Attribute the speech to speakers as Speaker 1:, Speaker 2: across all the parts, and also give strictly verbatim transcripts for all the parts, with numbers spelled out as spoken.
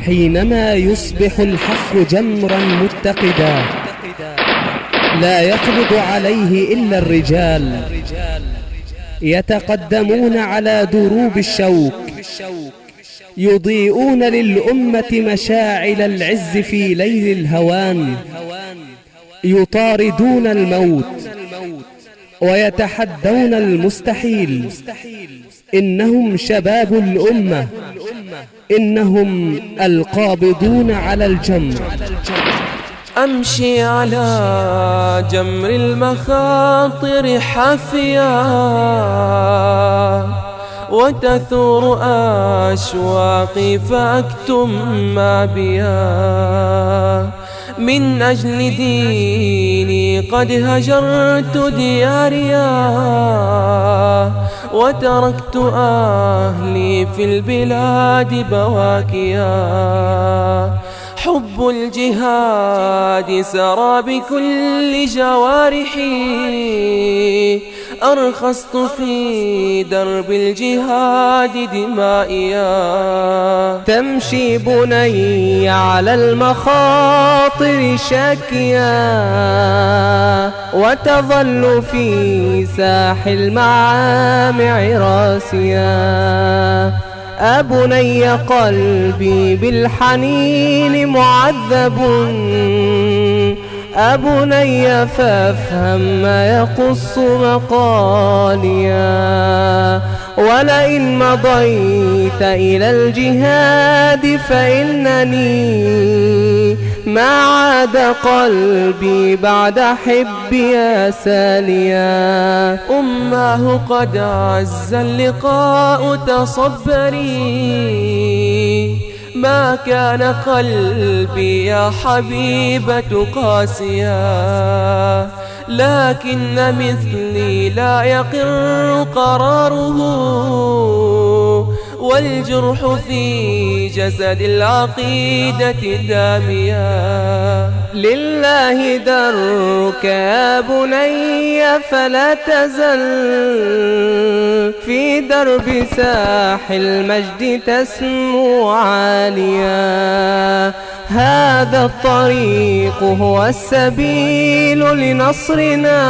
Speaker 1: حينما يصبح الحق جمرا متقدا لا يقبض عليه إلا الرجال يتقدمون على دروب الشوك يضيئون للأمة مشاعل العز في ليل الهوان يطاردون الموت ويتحدون المستحيل. إنهم شباب الأمة، إنهم القابضون على الجمر.
Speaker 2: أمشي على جمر المخاطر حافيا وتثور أشواقي فأكتم ما بيا. من أجل ديني قد هجرت دياريا وتركت أهلي في البلاد بواكيا. حب الجهاد سرى بكل جوارحي أرخصت في درب الجهاد دمائيا.
Speaker 1: تمشي بني على المخاطر شاكيا وتظل في ساح المعامع راسيا. أبني قلبي بالحنين معذب، أبني فافهم ما يقص مقاليا. ولئن مضيت إلى الجهاد فإنني ما عاد قلبي بعد حبي ساليا.
Speaker 2: أماه قد عز اللقاء تصبري، ما كان قلبي يا حبيبة قاسيا. لكن مثلي لا يقر قراره والجرح في جسد العقيدة داميا.
Speaker 1: لله درك يا بني فلا تزل في درب ساح المجد تسمو عاليا. هذا الطريق هو السبيل لنصرنا،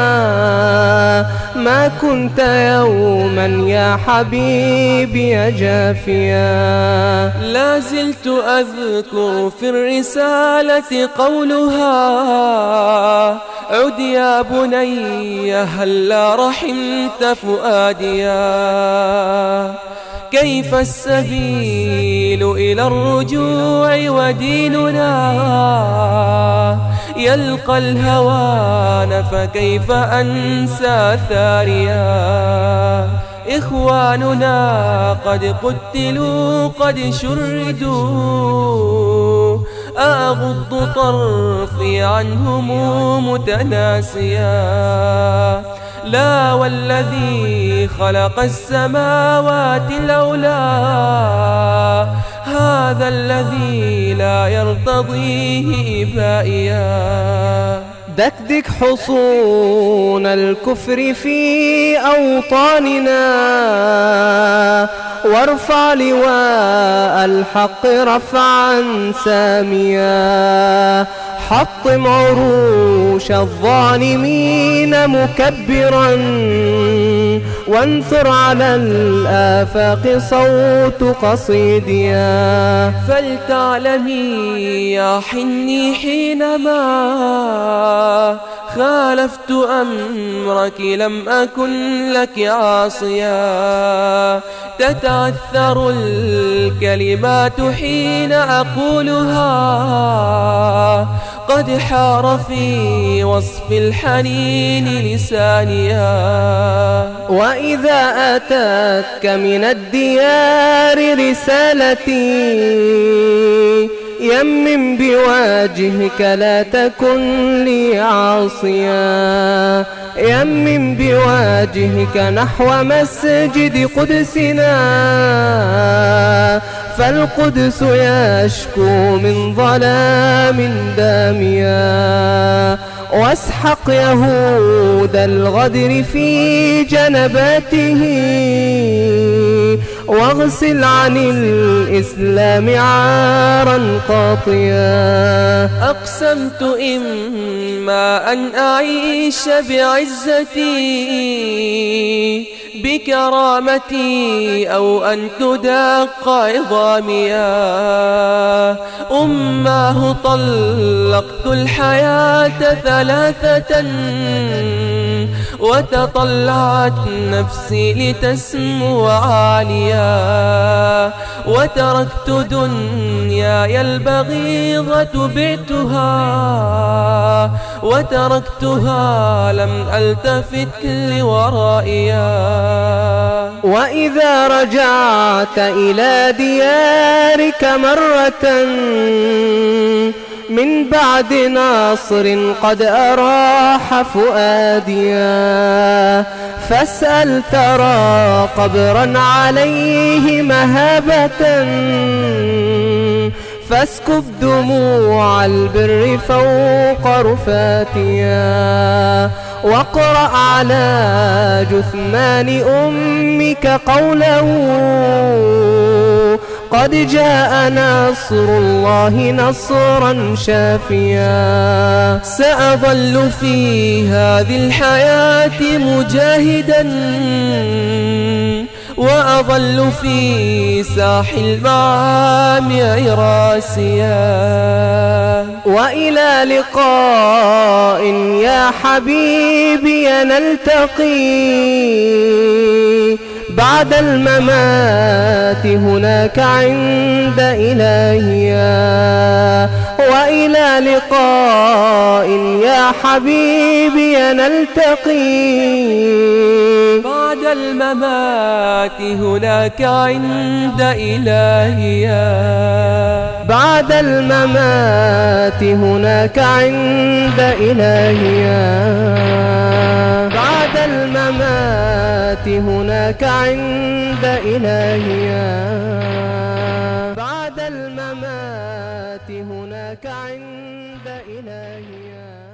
Speaker 1: ما كنت يوما يا حبيبي جافيا.
Speaker 2: لا زلت أذكر في الرسالة قولها عد يا بني هلا رحمت فؤاديا. كيف السبيل إلى الرجوع وديننا يلقى الهوان فكيف أنسى ثاريا. إخواننا قد قتلوا قد شردوا أغض طرفي عنهم متناسيا. لا والذي خلق السماوات الأولى هذا الذي لا يرتضيه إبائيا.
Speaker 1: دكدك حصون الكفر في أوطاننا وارفع لواء الحق رفعا ساميا. حطم عروش الظالمين مكبرا وانثر على الآفاق صوت قصيديا.
Speaker 2: فلتعلمي يا حني حينما خالفت أمرك لم أكن لك عاصيا. تتعثر الكلمات حين أقولها قد حار في وصف الحنين لسانيا.
Speaker 1: وإذا أتتك من الديار رسالتي يمم بواجهك لا تكن لي عاصيا. يمم بواجهك نحو مسجد قدسنا فالقدس يشكو من ظلام داميا. واسحق يهود الغدر في جنباته واغسل عن الإسلام عارا قاطيا.
Speaker 2: أقسمت إما أن أعيش بعزتي بكرامتي أو أن تدق عظاميا. أماه طلقت الحياة ثلاثة وتطلعت نفسي لتسمو عاليا. وتركت دنياي البغيضة بعتها وتركتها لم ألتفت لورائيا.
Speaker 1: وإذا رجعت إلى ديارك مرة من بعد ناصر قد أراح فؤاديا، فاسأل ترى قبرا عليه مهابة، فاسكب دموع البر فوق رفاتيا. واقرأ على جثمان أمك قوله قد جاء نصر الله نصرا شافيا.
Speaker 2: سأظل في هذه الحياة مجاهدا وأظل في ساح المعامع راسيا.
Speaker 1: وإلى لقاء يا حبيبي نلتقي بعد الممات هناك عند إلهيا. وإلى لقاء يا حبيبي نلتقي
Speaker 2: بعد الممات هناك عند إلهيا.
Speaker 1: بعد الممات هناك عند إلهيا. بعد الممات هناك عند إلهيا. بعد الممات هناك عند إلهيا.